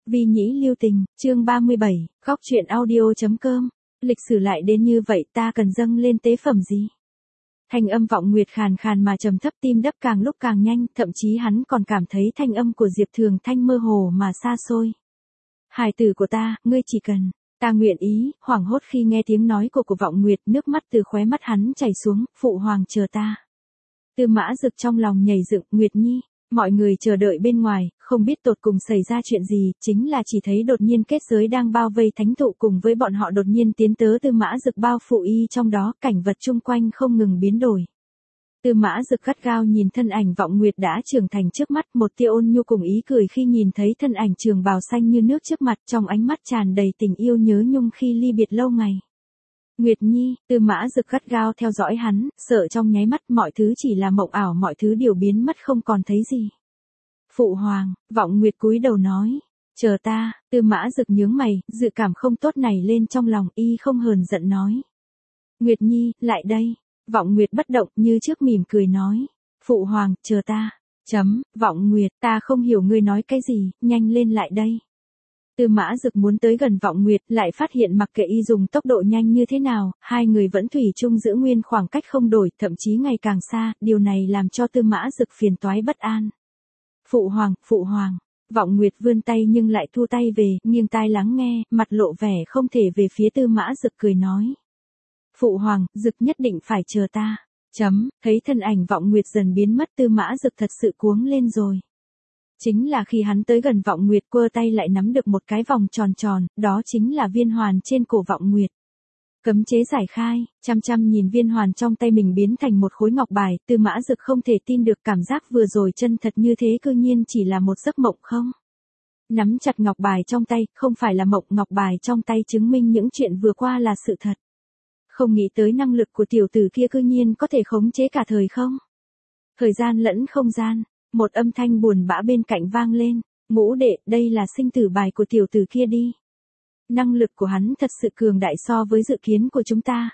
Vi nhĩ lưu tình, chương 37, góc truyện audio.com. Lịch sử lại đến như vậy, ta cần dâng lên tế phẩm gì? Thanh âm Vọng Nguyệt khàn khàn mà trầm thấp, tim đập càng lúc càng nhanh, thậm chí hắn còn cảm thấy thanh âm của Diệp Thường Thanh mơ hồ mà xa xôi. Hài tử của ta, ngươi chỉ cần, ta nguyện ý. Hoảng hốt khi nghe tiếng nói của Vọng Nguyệt, nước mắt từ khóe mắt hắn chảy xuống. Phụ hoàng chờ ta. Tư Mã Dực trong lòng nhảy dựng, Nguyệt Nhi. Mọi người chờ đợi bên ngoài, không biết tột cùng xảy ra chuyện gì, chính là chỉ thấy đột nhiên kết giới đang bao vây thánh thụ cùng với bọn họ đột nhiên tiến tới Tư Mã Dực bao phủ y trong đó, cảnh vật chung quanh không ngừng biến đổi. Tư Mã Dực gắt gao nhìn thân ảnh Vọng Nguyệt đã trưởng thành trước mắt, một tia ôn nhu cùng ý cười khi nhìn thấy thân ảnh trường bào xanh như nước trước mặt, trong ánh mắt tràn đầy tình yêu nhớ nhung khi ly biệt lâu ngày. Nguyệt Nhi, Tư Mã Dực gắt gao theo dõi hắn, sợ trong nháy mắt mọi thứ chỉ là mộng ảo, mọi thứ đều biến mất không còn thấy gì. Phụ hoàng, Vọng Nguyệt cúi đầu nói, chờ ta. Tư Mã Dực nhướng mày, dự cảm không tốt này lên trong lòng, y không hờn giận nói. Nguyệt Nhi, lại đây. Vọng Nguyệt bất động như trước mỉm cười nói, phụ hoàng, chờ ta. Vọng Nguyệt, ta không hiểu ngươi nói cái gì, nhanh lên lại đây. Tư Mã Dực muốn tới gần Vọng Nguyệt, lại phát hiện mặc kệ y dùng tốc độ nhanh như thế nào, hai người vẫn thủy chung giữ nguyên khoảng cách không đổi, thậm chí ngày càng xa, điều này làm cho Tư Mã Dực phiền toái bất an. Phụ hoàng. Vọng Nguyệt vươn tay nhưng lại thu tay về, nghiêng tai lắng nghe, mặt lộ vẻ không thể về phía Tư Mã Dực cười nói. Phụ hoàng, Dực nhất định phải chờ ta. Thấy thân ảnh Vọng Nguyệt dần biến mất, Tư Mã Dực thật sự cuống lên rồi. Chính là khi hắn tới gần Vọng Nguyệt, quơ tay lại nắm được một cái vòng tròn tròn, đó chính là viên hoàn trên cổ Vọng Nguyệt. Cấm chế giải khai, chăm nhìn viên hoàn trong tay mình biến thành một khối ngọc bài, Tư Mã Dực không thể tin được cảm giác vừa rồi chân thật như thế, cư nhiên chỉ là một giấc mộng không. Nắm chặt ngọc bài trong tay, không phải là mộng, ngọc bài trong tay chứng minh những chuyện vừa qua là sự thật. Không nghĩ tới năng lực của tiểu tử kia cư nhiên có thể khống chế cả thời không. Thời gian lẫn không gian. Một âm thanh buồn bã bên cạnh vang lên, Ngũ đệ, đây là sinh tử bài của tiểu tử kia đi. Năng lực của hắn thật sự cường đại so với dự kiến của chúng ta.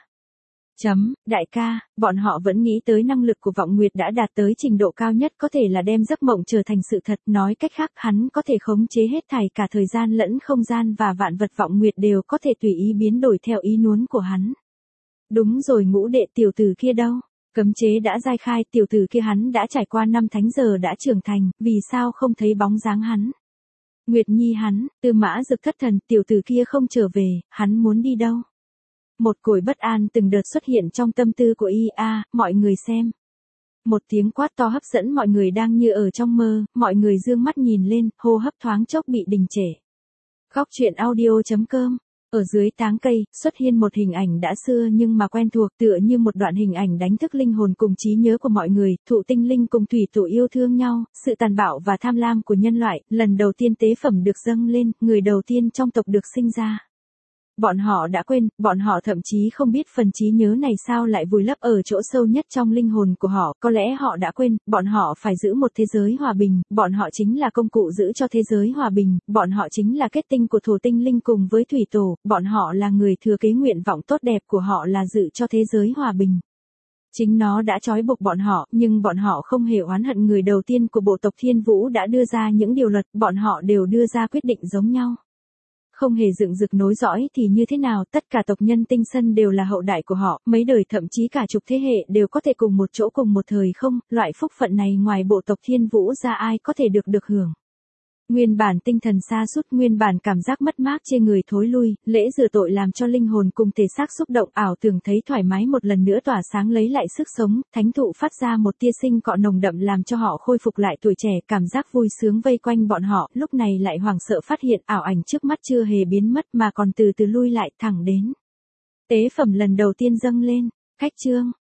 Đại ca, bọn họ vẫn nghĩ tới năng lực của Vọng Nguyệt đã đạt tới trình độ cao nhất, có thể là đem giấc mộng trở thành sự thật, nói cách khác hắn có thể khống chế hết thảy cả thời gian lẫn không gian và vạn vật, Vọng Nguyệt đều có thể tùy ý biến đổi theo ý muốn của hắn. Đúng rồi Ngũ đệ, tiểu tử kia đâu? Cấm chế đã giải khai, tiểu tử kia hắn đã trải qua 5 thánh giờ đã trưởng thành, vì sao không thấy bóng dáng hắn? Nguyệt Nhi hắn, Tư Mã Dực thất thần, tiểu tử kia không trở về, hắn muốn đi đâu? Một còi bất an từng đợt xuất hiện trong tâm tư của y. Mọi người xem. Một tiếng quát to hấp dẫn mọi người đang như ở trong mơ, mọi người dương mắt nhìn lên, hô hấp thoáng chốc bị đình trệ. Góc truyện audio.com. Ở dưới táng cây, xuất hiện một hình ảnh đã xưa nhưng mà quen thuộc, tựa như một đoạn hình ảnh đánh thức linh hồn cùng trí nhớ của mọi người. Thụ tinh linh cùng thủy tổ yêu thương nhau, sự tàn bạo và tham lam của nhân loại, lần đầu tiên tế phẩm được dâng lên, người đầu tiên trong tộc được sinh ra. Bọn họ đã quên, bọn họ thậm chí không biết phần trí nhớ này sao lại vùi lấp ở chỗ sâu nhất trong linh hồn của họ, có lẽ họ đã quên, bọn họ phải giữ một thế giới hòa bình, bọn họ chính là công cụ giữ cho thế giới hòa bình, bọn họ chính là kết tinh của thổ tinh linh cùng với thủy tổ, bọn họ là người thừa kế, nguyện vọng tốt đẹp của họ là giữ cho thế giới hòa bình. Chính nó đã trói buộc bọn họ, nhưng bọn họ không hề oán hận người đầu tiên của bộ tộc Thiên Vũ đã đưa ra những điều luật, bọn họ đều đưa ra quyết định giống nhau. Không hề dựng dục nối dõi thì như thế nào, tất cả tộc nhân Tinh Sân đều là hậu đại của họ, mấy đời thậm chí cả chục thế hệ đều có thể cùng một chỗ cùng một thời không, loại phúc phận này ngoài bộ tộc Thiên Vũ ra ai có thể được hưởng. Nguyên bản tinh thần sa sút, nguyên bản cảm giác mất mát chê người thối lui, lễ rửa tội làm cho linh hồn cùng thể xác xúc động, ảo tưởng thấy thoải mái một lần nữa tỏa sáng lấy lại sức sống, thánh thụ phát ra một tia sinh cọ nồng đậm làm cho họ khôi phục lại tuổi trẻ, cảm giác vui sướng vây quanh bọn họ, lúc này lại hoảng sợ phát hiện ảo ảnh trước mắt chưa hề biến mất mà còn từ từ lui lại thẳng đến. Tế phẩm lần đầu tiên dâng lên, khách trương.